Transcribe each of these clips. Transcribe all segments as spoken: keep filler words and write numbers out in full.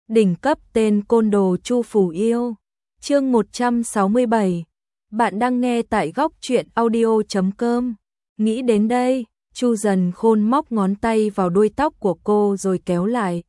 Đỉnh cấp tên côn đồ Chu Phủ Yêu. Chương một trăm sáu mươi bảy. Bạn đang nghe tại góc truyện audio chấm com. Nghĩ đến đây, Chu Dần Khôn móc ngón tay vào đuôi tóc của cô rồi kéo lại.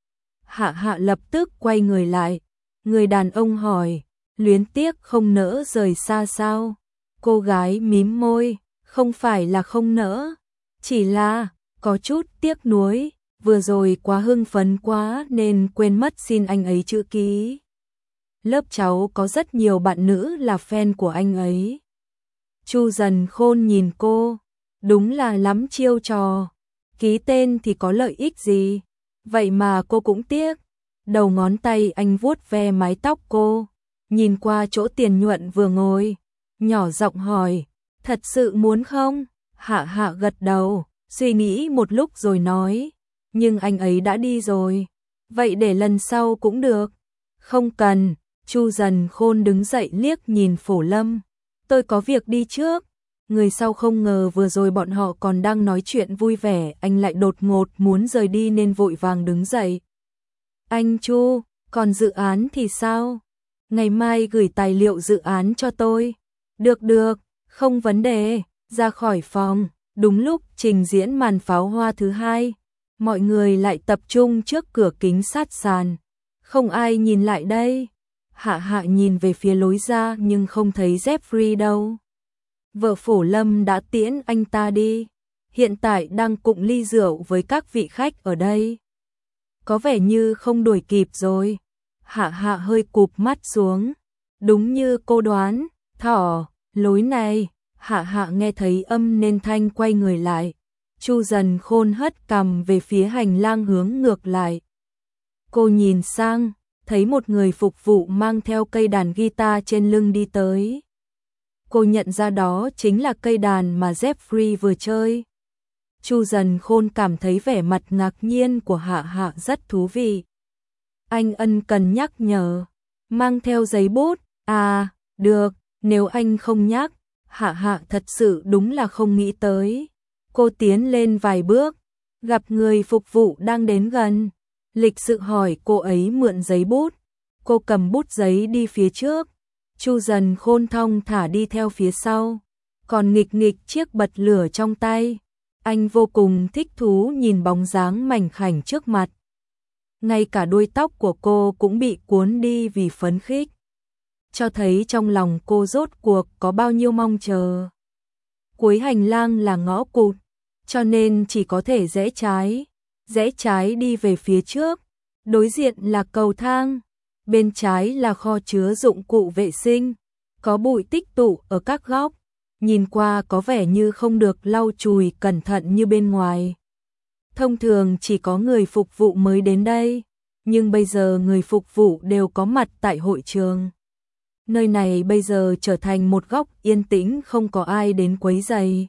Hạ Hạ lập tức quay người lại. Người đàn ông hỏi, luyến tiếc không nỡ rời xa sao? Cô gái mím môi, không phải là không nỡ, chỉ là có chút tiếc nuối, vừa rồi quá hưng phấn quá nên quên mất xin anh ấy chữ ký. Lớp cháu có rất nhiều bạn nữ là fan của anh ấy. Chu Dần Khôn nhìn cô, đúng là lắm chiêu trò. Ký tên thì có lợi ích gì? Vậy mà cô cũng tiếc. Đầu ngón tay anh vuốt ve mái tóc cô, nhìn qua chỗ Tiền Nhuận vừa ngồi, nhỏ giọng hỏi, thật sự muốn không? Hạ Hạ gật đầu, suy nghĩ một lúc rồi nói, nhưng anh ấy đã đi rồi, vậy để lần sau cũng được. Không cần. Chu Dần Khôn đứng dậy liếc nhìn Phổ Lâm, tôi có việc đi trước. Người sau không ngờ vừa rồi bọn họ còn đang nói chuyện vui vẻ, anh lại đột ngột muốn rời đi nên vội vàng đứng dậy. Anh Chu, còn dự án thì sao? Ngày mai gửi tài liệu dự án cho tôi. Được được, không vấn đề. Ra khỏi phòng, đúng lúc trình diễn màn pháo hoa thứ hai, mọi người lại tập trung trước cửa kính sát sàn. Không ai nhìn lại đây. Hạ Hạ nhìn về phía lối ra nhưng không thấy Jeffrey đâu. Vợ Phổ Lâm đã tiễn anh ta đi, hiện tại đang cụng ly rượu với các vị khách ở đây. Có vẻ như không đuổi kịp rồi. Hạ Hạ hơi cụp mắt xuống. Đúng như cô đoán, thỏ, lối này. Hạ Hạ nghe thấy âm nên thanh quay người lại. Chu Dần Khôn hất cằm về phía hành lang hướng ngược lại. Cô nhìn sang, thấy một người phục vụ mang theo cây đàn guitar trên lưng đi tới. Cô nhận ra đó chính là cây đàn mà Jeffrey vừa chơi. Chu Dần Khôn cảm thấy vẻ mặt ngạc nhiên của Hạ Hạ rất thú vị. Anh ân cần nhắc nhở, mang theo giấy bút. À, được, nếu anh không nhắc. Hạ Hạ thật sự đúng là không nghĩ tới. Cô tiến lên vài bước, gặp người phục vụ đang đến gần, lịch sự hỏi cô ấy mượn giấy bút. Cô cầm bút giấy đi phía trước, Chu Dần Khôn thong thả đi theo phía sau, còn nghịch nghịch chiếc bật lửa trong tay. Anh vô cùng thích thú nhìn bóng dáng mảnh khảnh trước mặt. Ngay cả đuôi tóc của cô cũng bị cuốn đi vì phấn khích, cho thấy trong lòng cô rốt cuộc có bao nhiêu mong chờ. Cuối hành lang là ngõ cụt, cho nên chỉ có thể rẽ trái. Rẽ trái đi về phía trước, đối diện là cầu thang, bên trái là kho chứa dụng cụ vệ sinh, có bụi tích tụ ở các góc, nhìn qua có vẻ như không được lau chùi cẩn thận như bên ngoài. Thông thường chỉ có người phục vụ mới đến đây, nhưng bây giờ người phục vụ đều có mặt tại hội trường. Nơi này bây giờ trở thành một góc yên tĩnh không có ai đến quấy rầy.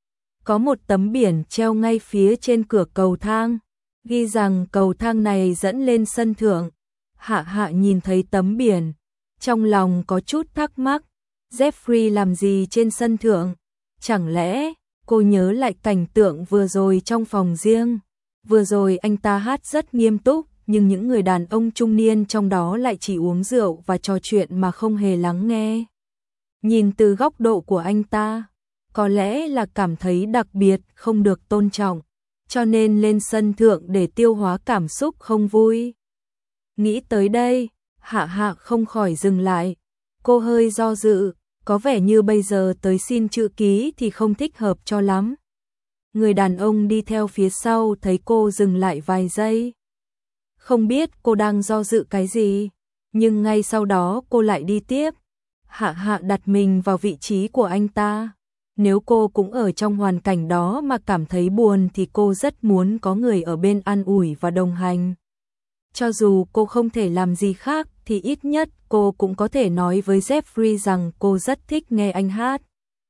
Có một tấm biển treo ngay phía trên cửa cầu thang, ghi rằng cầu thang này dẫn lên sân thượng. Hạ Hạ nhìn thấy tấm biển, trong lòng có chút thắc mắc, Jeffrey làm gì trên sân thượng? Chẳng lẽ cô nhớ lại cảnh tượng vừa rồi trong phòng riêng? Vừa rồi anh ta hát rất nghiêm túc, nhưng những người đàn ông trung niên trong đó lại chỉ uống rượu và trò chuyện mà không hề lắng nghe. Nhìn từ góc độ của anh ta, có lẽ là cảm thấy đặc biệt không được tôn trọng, cho nên lên sân thượng để tiêu hóa cảm xúc không vui. Nghĩ tới đây, Hạ Hạ không khỏi dừng lại. Cô hơi do dự, có vẻ như bây giờ tới xin chữ ký thì không thích hợp cho lắm. Người đàn ông đi theo phía sau thấy cô dừng lại vài giây. Không biết cô đang do dự cái gì, nhưng ngay sau đó cô lại đi tiếp. Hạ Hạ đặt mình vào vị trí của anh ta. Nếu cô cũng ở trong hoàn cảnh đó mà cảm thấy buồn thì cô rất muốn có người ở bên an ủi và đồng hành. Cho dù cô không thể làm gì khác thì ít nhất cô cũng có thể nói với Jeffrey rằng cô rất thích nghe anh hát.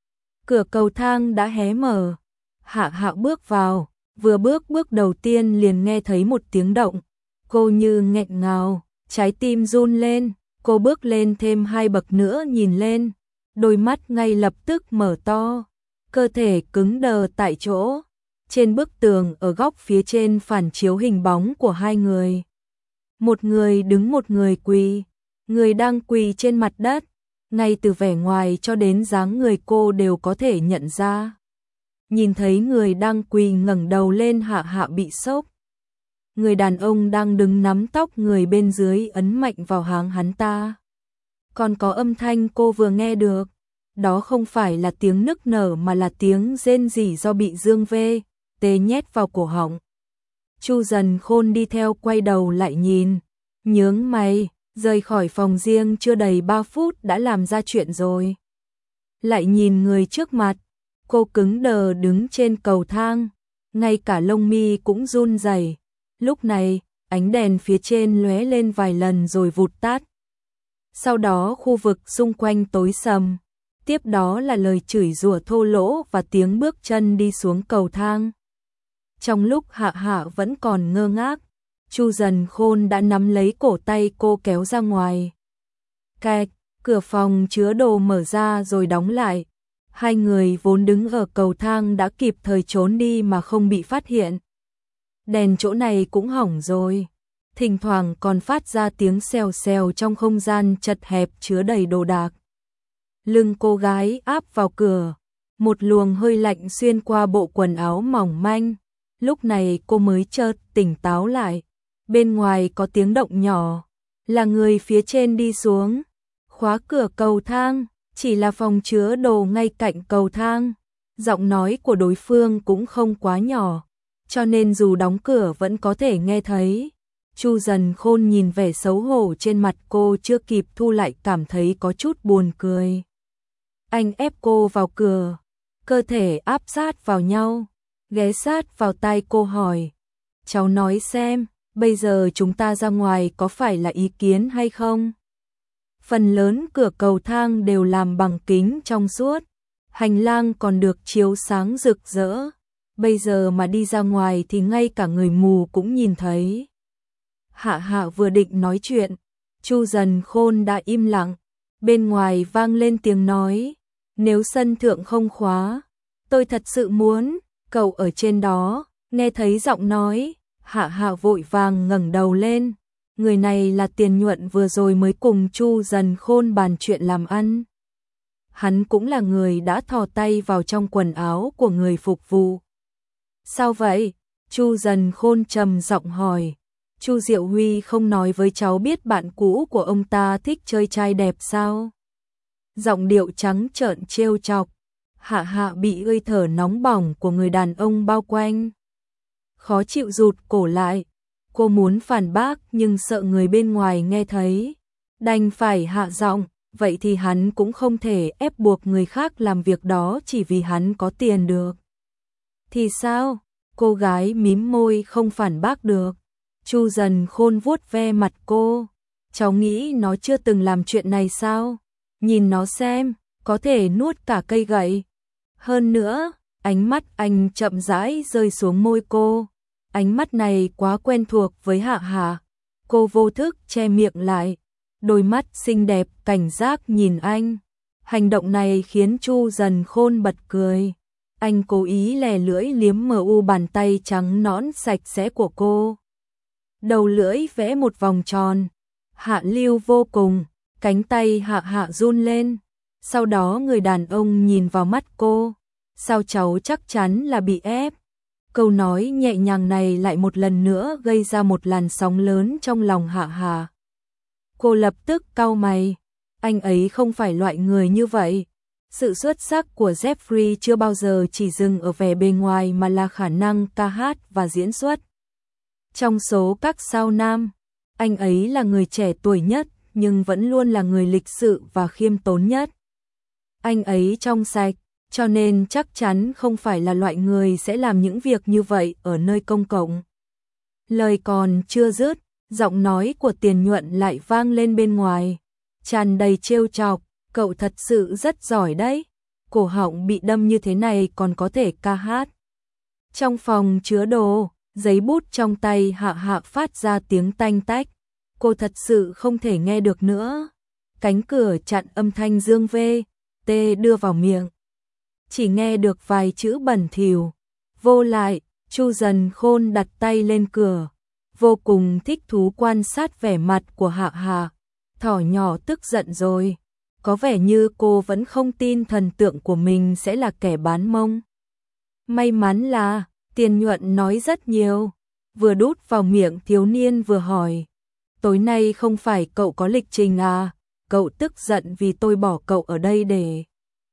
Cửa cầu thang đã hé mở. Hạ Hạ bước vào, vừa bước bước đầu tiên liền nghe thấy một tiếng động. Cô như nghẹn ngào, trái tim run lên. Cô bước lên thêm hai bậc nữa nhìn lên, đôi mắt ngay lập tức mở to, cơ thể cứng đờ tại chỗ. Trên bức tường ở góc phía trên phản chiếu hình bóng của hai người. Một người đứng một người quỳ, người đang quỳ trên mặt đất, ngay từ vẻ ngoài cho đến dáng người cô đều có thể nhận ra. Nhìn thấy người đang quỳ ngẩng đầu lên, Hạ Hạ bị sốc. Người đàn ông đang đứng nắm tóc người bên dưới ấn mạnh vào háng hắn ta. Còn có âm thanh cô vừa nghe được, đó không phải là tiếng nức nở mà là tiếng rên rỉ do bị Dương V. T nhét vào cổ họng. Chu Dần Khôn đi theo quay đầu lại nhìn, nhướng mày, rời khỏi phòng riêng chưa đầy ba phút đã làm ra chuyện rồi. Lại nhìn người trước mặt, cô cứng đờ đứng trên cầu thang, ngay cả lông mi cũng run rẩy. Lúc này, ánh đèn phía trên lóe lên vài lần rồi vụt tắt. Sau đó khu vực xung quanh tối sầm, tiếp đó là lời chửi rủa thô lỗ và tiếng bước chân đi xuống cầu thang. Trong lúc Hạ Hạ vẫn còn ngơ ngác, Chu Dần Khôn đã nắm lấy cổ tay cô kéo ra ngoài. Kẹt, cửa phòng chứa đồ mở ra rồi đóng lại. Hai người vốn đứng ở cầu thang đã kịp thời trốn đi mà không bị phát hiện. Đèn chỗ này cũng hỏng rồi, thỉnh thoảng còn phát ra tiếng xèo xèo trong không gian chật hẹp chứa đầy đồ đạc. Lưng cô gái áp vào cửa, một luồng hơi lạnh xuyên qua bộ quần áo mỏng manh. Lúc này cô mới chợt tỉnh táo lại. Bên ngoài có tiếng động nhỏ, là người phía trên đi xuống, khóa cửa cầu thang, chỉ là phòng chứa đồ ngay cạnh cầu thang. Giọng nói của đối phương cũng không quá nhỏ, cho nên dù đóng cửa vẫn có thể nghe thấy. Chu Dần Khôn nhìn vẻ xấu hổ trên mặt cô chưa kịp thu lại cảm thấy có chút buồn cười. Anh ép cô vào cửa, cơ thể áp sát vào nhau, ghé sát vào tai cô hỏi. Cháu nói xem, bây giờ chúng ta ra ngoài có phải là ý kiến hay không? Phần lớn cửa cầu thang đều làm bằng kính trong suốt, hành lang còn được chiếu sáng rực rỡ. Bây giờ mà đi ra ngoài thì ngay cả người mù cũng nhìn thấy. Hạ Hạ vừa định nói chuyện, Chu Dần Khôn đã im lặng. Bên ngoài vang lên tiếng nói, nếu sân thượng không khóa, tôi thật sự muốn, cậu ở trên đó. Nghe thấy giọng nói, Hạ Hạ vội vàng ngẩng đầu lên. Người này là Tiền Nhuận vừa rồi mới cùng Chu Dần Khôn bàn chuyện làm ăn. Hắn cũng là người đã thò tay vào trong quần áo của người phục vụ. Sao vậy? Chu Dần Khôn trầm giọng hỏi. Chu Diệu Huy không nói với cháu biết bạn cũ của ông ta thích chơi trai đẹp sao? Giọng điệu trắng trợn trêu chọc. Hạ Hạ bị hơi thở nóng bỏng của người đàn ông bao quanh. Khó chịu rụt cổ lại. Cô muốn phản bác nhưng sợ người bên ngoài nghe thấy. Đành phải hạ giọng, vậy thì hắn cũng không thể ép buộc người khác làm việc đó chỉ vì hắn có tiền được. Thì sao? Cô gái mím môi không phản bác được. Chu Dần Khôn vuốt ve mặt cô. Cháu nghĩ nó chưa từng làm chuyện này sao? Nhìn nó xem, có thể nuốt cả cây gậy. Hơn nữa, ánh mắt anh chậm rãi rơi xuống môi cô. Ánh mắt này quá quen thuộc với Hạ Hạ. Cô vô thức che miệng lại. Đôi mắt xinh đẹp cảnh giác nhìn anh. Hành động này khiến Chu Dần Khôn bật cười. Anh cố ý lè lưỡi liếm mờ u bàn tay trắng nõn sạch sẽ của cô. Đầu lưỡi vẽ một vòng tròn. Hạ lưu vô cùng. Cánh tay Hạ Hạ run lên. Sau đó người đàn ông nhìn vào mắt cô. Sao cháu chắc chắn là bị ép? Câu nói nhẹ nhàng này lại một lần nữa gây ra một làn sóng lớn trong lòng Hạ Hạ. Cô lập tức cau mày. Anh ấy không phải loại người như vậy. Sự xuất sắc của Jeffrey chưa bao giờ chỉ dừng ở vẻ bề ngoài mà là khả năng ca hát và diễn xuất. Trong số các sao nam, anh ấy là người trẻ tuổi nhất nhưng vẫn luôn là người lịch sự và khiêm tốn nhất. Anh ấy trong sạch, cho nên chắc chắn không phải là loại người sẽ làm những việc như vậy ở nơi công cộng. Lời còn chưa dứt, giọng nói của Tiền Nhuận lại vang lên bên ngoài, tràn đầy trêu chọc, cậu thật sự rất giỏi đấy, cổ họng bị đâm như thế này còn có thể ca hát. Trong phòng chứa đồ, giấy bút trong tay Hạ Hạ phát ra tiếng tanh tách, cô thật sự không thể nghe được nữa. Cánh cửa chặn âm thanh Dương V. T đưa vào miệng. Chỉ nghe được vài chữ bẩn thỉu. Vô lại, Chu Dần Khôn đặt tay lên cửa. vô cùng thích thú quan sát vẻ mặt của Hạ Hạ. Thỏ nhỏ tức giận rồi, có vẻ như cô vẫn không tin thần tượng của mình sẽ là kẻ bán mông. May mắn là, Tiền Nhuận nói rất nhiều, vừa đút vào miệng thiếu niên vừa hỏi. Tối nay không phải cậu có lịch trình à, cậu tức giận vì tôi bỏ cậu ở đây để...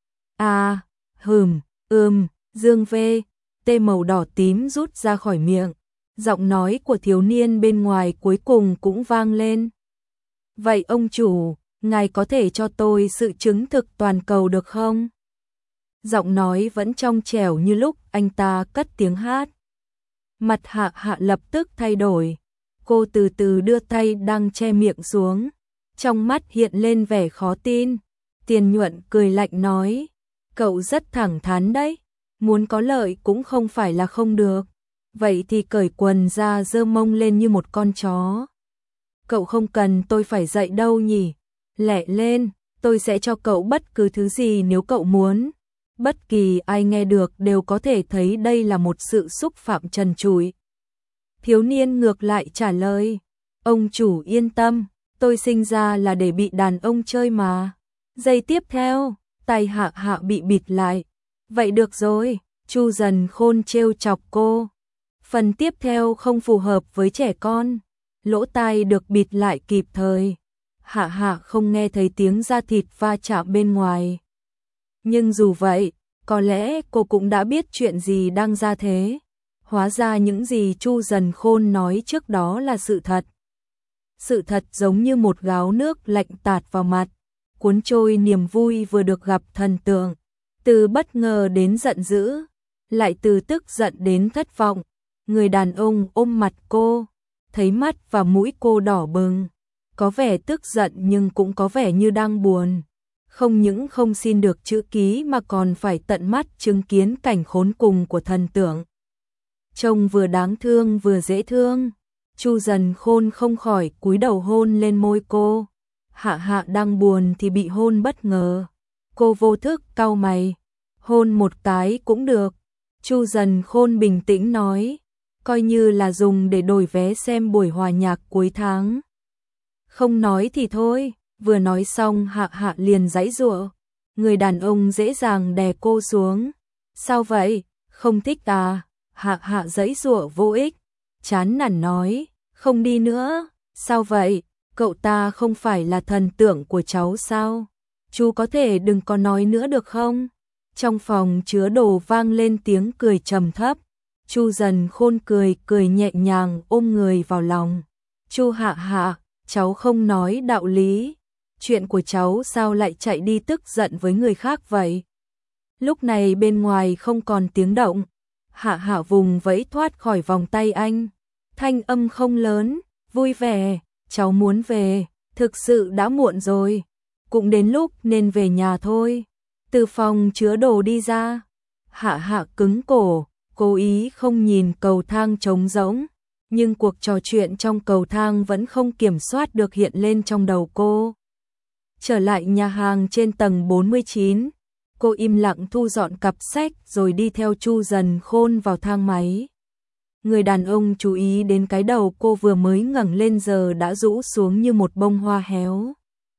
À, hừm, ừm, Dương V, tê màu đỏ tím rút ra khỏi miệng. Giọng nói của thiếu niên bên ngoài cuối cùng cũng vang lên. Vậy ông chủ, ngài có thể cho tôi sự chứng thực toàn cầu được không? Giọng nói vẫn trong trẻo như lúc anh ta cất tiếng hát. Mặt Hạ Hạ lập tức thay đổi. Cô từ từ đưa tay đang che miệng xuống. Trong mắt hiện lên vẻ khó tin. Tiền Nhuận cười lạnh nói. Cậu rất thẳng thắn đấy. Muốn có lợi cũng không phải là không được. Vậy thì cởi quần ra giơ mông lên như một con chó. Cậu không cần tôi phải dạy đâu nhỉ. Lẹ lên, tôi sẽ cho cậu bất cứ thứ gì nếu cậu muốn. Bất kỳ ai nghe được đều có thể thấy đây là một sự xúc phạm trần trụi. Thiếu niên ngược lại trả lời. Ông chủ yên tâm, tôi sinh ra là để bị đàn ông chơi mà. Giây tiếp theo, tay Hạ Hạ bị bịt lại. Vậy được rồi, Chu Dần Khôn trêu chọc cô. Phần tiếp theo không phù hợp với trẻ con. Lỗ tai được bịt lại kịp thời. Hạ Hạ không nghe thấy tiếng da thịt va chạm bên ngoài. Nhưng dù vậy, có lẽ cô cũng đã biết chuyện gì đang ra thế. Hóa ra những gì Chu Dần Khôn nói trước đó là sự thật. Sự thật giống như một gáo nước lạnh tạt vào mặt, cuốn trôi niềm vui vừa được gặp thần tượng. Từ bất ngờ đến giận dữ, lại từ tức giận đến thất vọng. Người đàn ông ôm mặt cô, thấy mắt và mũi cô đỏ bừng, có vẻ tức giận nhưng cũng có vẻ như đang buồn. Không những không xin được chữ ký mà còn phải tận mắt chứng kiến cảnh khốn cùng của thần tượng. Trông vừa đáng thương vừa dễ thương, Chu Dần Khôn không khỏi cúi đầu hôn lên môi cô. Hạ Hạ đang buồn thì bị hôn bất ngờ. Cô vô thức cau mày, hôn một cái cũng được. Chu Dần Khôn bình tĩnh nói, coi như là dùng để đổi vé xem buổi hòa nhạc cuối tháng. Không nói thì thôi, vừa nói xong Hạ Hạ liền giãy giụa. Người đàn ông dễ dàng đè cô xuống. Sao vậy, không thích à? Hạ Hạ giãy giụa vô ích, chán nản nói, không đi nữa. Sao vậy, cậu ta không phải là thần tượng của cháu sao? Chú có thể đừng có nói nữa được không? Trong phòng chứa đồ vang lên tiếng cười trầm thấp. Chu Dần Khôn cười cười nhẹ nhàng ôm người vào lòng. Chu Hạ Hạ, cháu không nói đạo lý. Chuyện của cháu sao lại chạy đi tức giận với người khác vậy? Lúc này bên ngoài không còn tiếng động. Hạ Hạ vùng vẫy thoát khỏi vòng tay anh. Thanh âm không lớn, vui vẻ, cháu muốn về, thực sự đã muộn rồi. Cũng đến lúc nên về nhà thôi. Từ phòng chứa đồ đi ra. Hạ Hạ cứng cổ, cố ý không nhìn cầu thang trống rỗng. Nhưng cuộc trò chuyện trong cầu thang vẫn không kiểm soát được hiện lên trong đầu cô. Trở lại nhà hàng trên tầng bốn mươi chín, cô im lặng thu dọn cặp sách rồi đi theo Chu Dần Khôn vào thang máy. Người đàn ông chú ý đến cái đầu cô vừa mới ngẩng lên giờ đã rũ xuống như một bông hoa héo.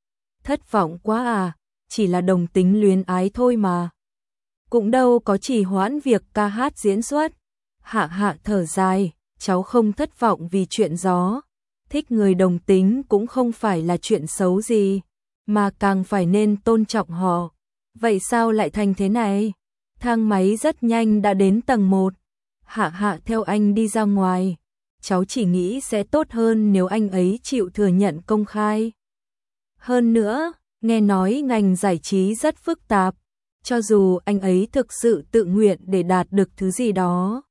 Thất vọng quá à, chỉ là đồng tính luyến ái thôi mà. Cũng đâu có chỉ hoãn việc ca hát diễn xuất. Hạ Hạ thở dài, cháu không thất vọng vì chuyện gió. Thích người đồng tính cũng không phải là chuyện xấu gì, mà càng phải nên tôn trọng họ. Vậy sao lại thành thế này? Thang máy rất nhanh đã đến tầng một. Hạ Hạ theo anh đi ra ngoài. Cháu chỉ nghĩ sẽ tốt hơn nếu anh ấy chịu thừa nhận công khai. Hơn nữa, nghe nói ngành giải trí rất phức tạp. Cho dù anh ấy thực sự tự nguyện để đạt được thứ gì đó,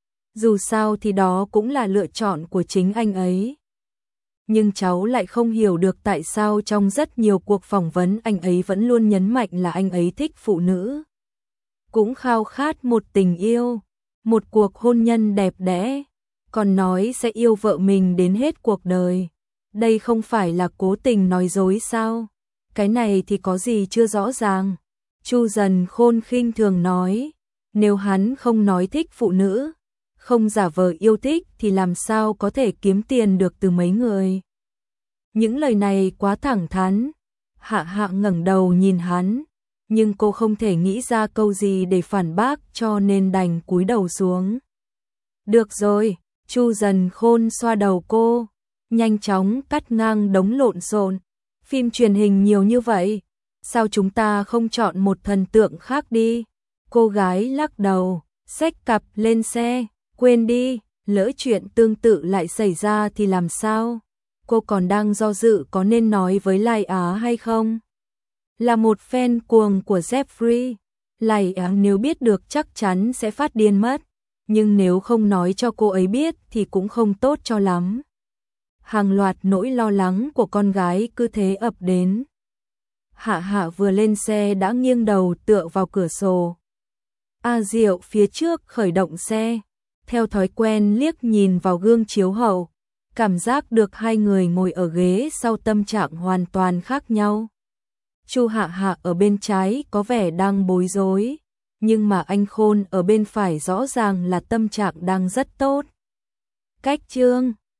dù sao thì đó cũng là lựa chọn của chính anh ấy. Nhưng cháu lại không hiểu được tại sao trong rất nhiều cuộc phỏng vấn anh ấy vẫn luôn nhấn mạnh là anh ấy thích phụ nữ. Cũng khao khát một tình yêu, một cuộc hôn nhân đẹp đẽ, còn nói sẽ yêu vợ mình đến hết cuộc đời. Đây không phải là cố tình nói dối sao? Cái này thì có gì chưa rõ ràng. Chu Dần Khôn khinh thường nói, nếu hắn không nói thích phụ nữ, không giả vờ yêu thích thì làm sao có thể kiếm tiền được từ mấy người. Những lời này quá thẳng thắn. Hạ Hạ ngẩng đầu nhìn hắn, nhưng cô không thể nghĩ ra câu gì để phản bác cho nên đành cúi đầu xuống. Được rồi, Chu Dần Khôn xoa đầu cô, nhanh chóng cắt ngang đống lộn xộn. Phim truyền hình nhiều như vậy, sao chúng ta không chọn một thần tượng khác đi? Cô gái lắc đầu, xách cặp lên xe, quên đi, lỡ chuyện tương tự lại xảy ra thì làm sao? Cô còn đang do dự có nên nói với Lai Á hay không? Là một fan cuồng của Jeffrey, Lai Á nếu biết được chắc chắn sẽ phát điên mất, nhưng nếu không nói cho cô ấy biết thì cũng không tốt cho lắm. Hàng loạt nỗi lo lắng của con gái cứ thế ập đến. Hạ Hạ vừa lên xe đã nghiêng đầu tựa vào cửa sổ. A Diệu phía trước khởi động xe, theo thói quen liếc nhìn vào gương chiếu hậu, cảm giác được hai người ngồi ở ghế sau tâm trạng hoàn toàn khác nhau. Chu Hạ Hạ ở bên trái có vẻ đang bối rối, nhưng mà anh Khôn ở bên phải rõ ràng là tâm trạng đang rất tốt. Cách chương